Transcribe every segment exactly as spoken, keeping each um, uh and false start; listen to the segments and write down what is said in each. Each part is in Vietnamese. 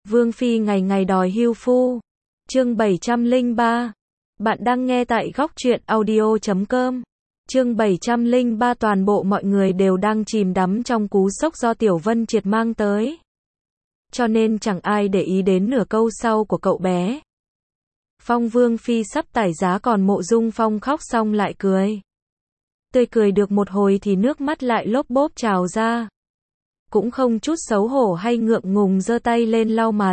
Vương Phi ngày ngày đòi hưu phu. Chương bảy trăm lẻ ba. Bạn đang nghe tại góc truyện audio chấm com. Chương bảy trăm lẻ ba. Toàn bộ mọi người đều đang chìm đắm trong cú sốc do Tiểu Vân Triệt mang tới. Cho nên chẳng ai để ý đến nửa câu sau của cậu bé. Phong Vương Phi sắp tải giá còn Mộ Dung Phong khóc xong lại cười. Tươi cười được một hồi thì nước mắt lại lốp bốp trào ra. Cũng không chút xấu hổ hay ngượng ngùng giơ tay lên lau mặt.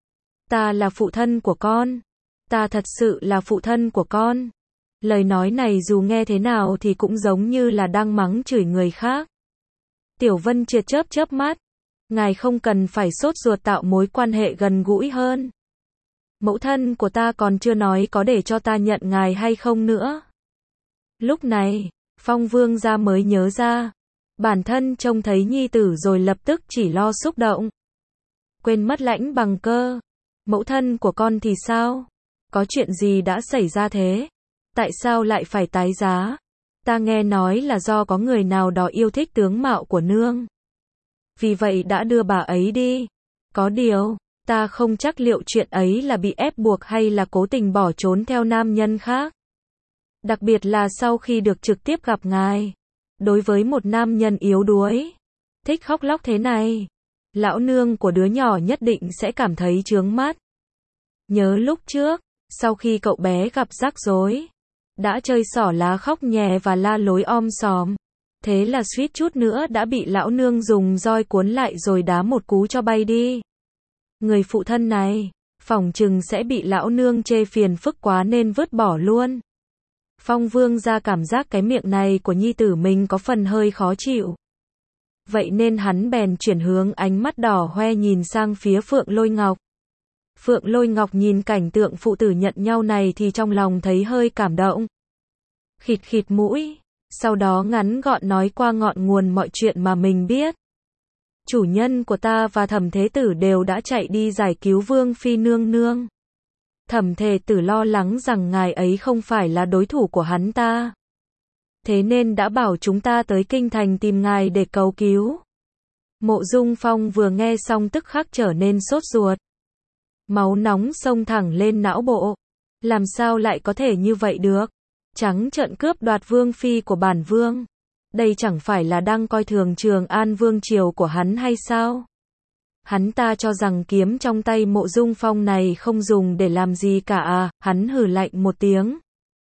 Ta là phụ thân của con. Ta thật sự là phụ thân của con. Lời nói này dù nghe thế nào thì cũng giống như là đang mắng chửi người khác. Tiểu Vân Triệt chớp chớp mắt. Ngài không cần phải sốt ruột tạo mối quan hệ gần gũi hơn. Mẫu thân của ta còn chưa nói có để cho ta nhận ngài hay không nữa. Lúc này, Phong Vương gia mới nhớ ra. Bản thân trông thấy nhi tử rồi lập tức chỉ lo xúc động. Quên mất Lãnh Bằng Cơ. Mẫu thân của con thì sao? Có chuyện gì đã xảy ra thế? Tại sao lại phải tái giá? Ta nghe nói là do có người nào đó yêu thích tướng mạo của nương. Vì vậy đã đưa bà ấy đi. Có điều, ta không chắc liệu chuyện ấy là bị ép buộc hay là cố tình bỏ trốn theo nam nhân khác. Đặc biệt là sau khi được trực tiếp gặp ngài. Đối với một nam nhân yếu đuối, thích khóc lóc thế này, lão nương của đứa nhỏ nhất định sẽ cảm thấy chướng mắt. Nhớ lúc trước, sau khi cậu bé gặp rắc rối, đã chơi xỏ lá khóc nhè và la lối om sòm. Thế là suýt chút nữa đã bị lão nương dùng roi cuốn lại rồi đá một cú cho bay đi. Người phụ thân này, phỏng chừng sẽ bị lão nương chê phiền phức quá nên vứt bỏ luôn. Phong Vương gia cảm giác cái miệng này của nhi tử mình có phần hơi khó chịu. Vậy nên hắn bèn chuyển hướng ánh mắt đỏ hoe nhìn sang phía Phượng Lôi Ngọc. Phượng Lôi Ngọc nhìn cảnh tượng phụ tử nhận nhau này thì trong lòng thấy hơi cảm động. Khịt khịt mũi, sau đó ngắn gọn nói qua ngọn nguồn mọi chuyện mà mình biết. Chủ nhân của ta và Thẩm Thế Tử đều đã chạy đi giải cứu Vương Phi nương nương. Thẩm Thế Tử lo lắng rằng ngài ấy không phải là đối thủ của hắn ta. Thế nên đã bảo chúng ta tới kinh thành tìm ngài để cầu cứu. Mộ Dung Phong vừa nghe xong tức khắc trở nên sốt ruột. Máu nóng xông thẳng lên não bộ. Làm sao lại có thể như vậy được? Trắng trợn cướp đoạt Vương Phi của bản Vương. Đây chẳng phải là đang coi thường Trường An Vương triều của hắn hay sao? Hắn ta cho rằng kiếm trong tay Mộ Dung Phong này không dùng để làm gì cả à, hắn hừ lạnh một tiếng.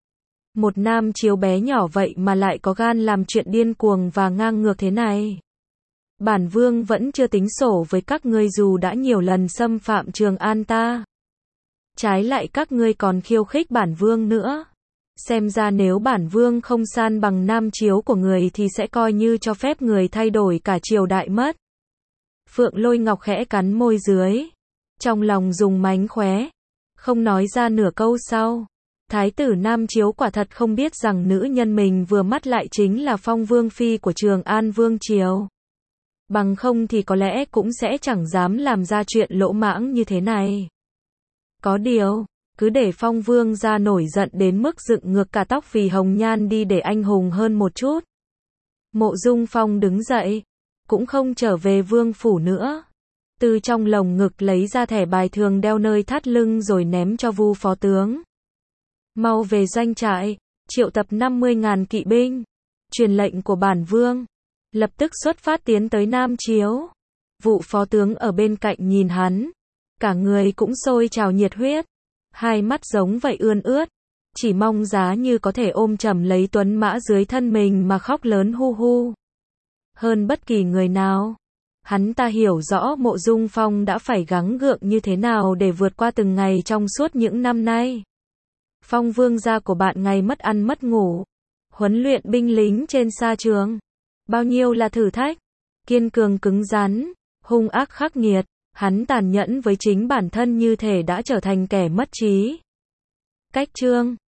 Một nam chiếu bé nhỏ vậy mà lại có gan làm chuyện điên cuồng và ngang ngược thế này. Bản Vương vẫn chưa tính sổ với các ngươi dù đã nhiều lần xâm phạm Trường An ta. Trái lại các ngươi còn khiêu khích bản Vương nữa. Xem ra nếu bản Vương không san bằng nam chiếu của người thì sẽ coi như cho phép người thay đổi cả triều đại mất. Phượng Lôi Ngọc khẽ cắn môi dưới. Trong lòng dùng mánh khóe. Không nói ra nửa câu sau. Thái tử Nam Chiếu quả thật không biết rằng nữ nhân mình vừa mắt lại chính là Phong Vương Phi của Trường An Vương Triều. Bằng không thì có lẽ cũng sẽ chẳng dám làm ra chuyện lỗ mãng như thế này. Có điều, cứ để Phong Vương ra nổi giận đến mức dựng ngược cả tóc vì hồng nhan đi để anh hùng hơn một chút. Mộ Dung Phong đứng dậy. Cũng không trở về vương phủ nữa. Từ trong lồng ngực lấy ra thẻ bài thường đeo nơi thắt lưng rồi ném cho Vu phó tướng. Mau về doanh trại, triệu tập năm mươi ngàn kỵ binh. Truyền lệnh của bản Vương. Lập tức xuất phát tiến tới Nam Chiếu. Vụ phó tướng ở bên cạnh nhìn hắn. Cả người cũng sôi trào nhiệt huyết. Hai mắt giống vậy ươn ướt. Chỉ mong giá như có thể ôm chầm lấy tuấn mã dưới thân mình mà khóc lớn hu hu. Hơn bất kỳ người nào. Hắn ta hiểu rõ Mộ Dung Phong đã phải gắng gượng như thế nào để vượt qua từng ngày trong suốt những năm nay. Phong Vương gia của bạn ngày mất ăn mất ngủ. Huấn luyện binh lính trên sa trường. Bao nhiêu là thử thách. Kiên cường cứng rắn. Hung ác khắc nghiệt. Hắn tàn nhẫn với chính bản thân như thể đã trở thành kẻ mất trí. Cách chương